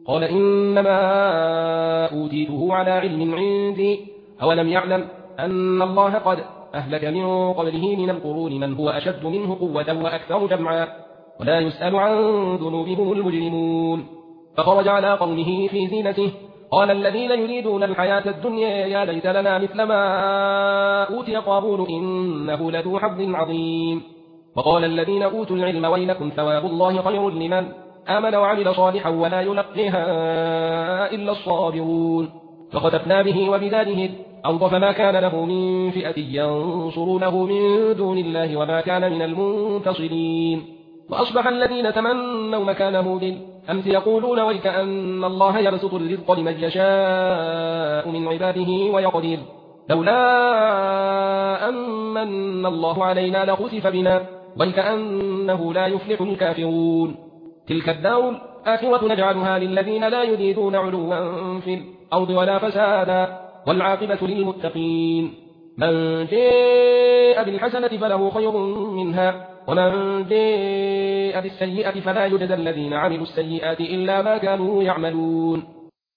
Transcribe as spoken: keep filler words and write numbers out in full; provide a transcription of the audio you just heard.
قال إنما أوتيته على علم عندي أولم يعلم أن الله قد أهلك من قبله من القرون من هو أشد منه قوة وأكثر جمعا ولا يسأل عن ذنوبهم المجرمون. فخرج على قومه في زينته قال الذين يريدون الحياة الدنيا يا ليت لنا مثل ما أوتي قارون إنه لذو حظ عظيم. وقال الذين أوتوا العلم ويلكم ثواب الله خير لمن آمن وعمل صالحا ولا يلقيها إلا الصابرون. فخسفنا به وبداره الأرض فما كان له من فئة ينصرونه من دون الله وما كان من المنتصرين. وأصبح الذين تمنوا مكانه بالأمس يقولون ويكأن الله يبسط الرزق لمن يشاء من عباده ويقدر لولا أمن الله علينا لخسف بنا ويكأنه لا يفلح الكافرون. تلك الدار الآخرة نجعلها للذين لا يريدون علوا في الأرض ولا فسادا والعاقبة للمتقين. من جاء بالحسنة فله خير منها ومن جاء بالسيئة فلا يجزى الذين عملوا السيئات إلا ما كانوا يعملون.